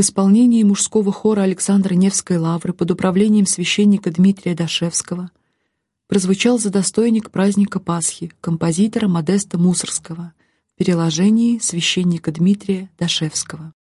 исполнении мужского хора Александра Невской лавры под управлением священника Дмитрия Дашевского прозвучал задостойник праздника Пасхи композитора Модеста Мусоргского в переложении священника Дмитрия Дашевского.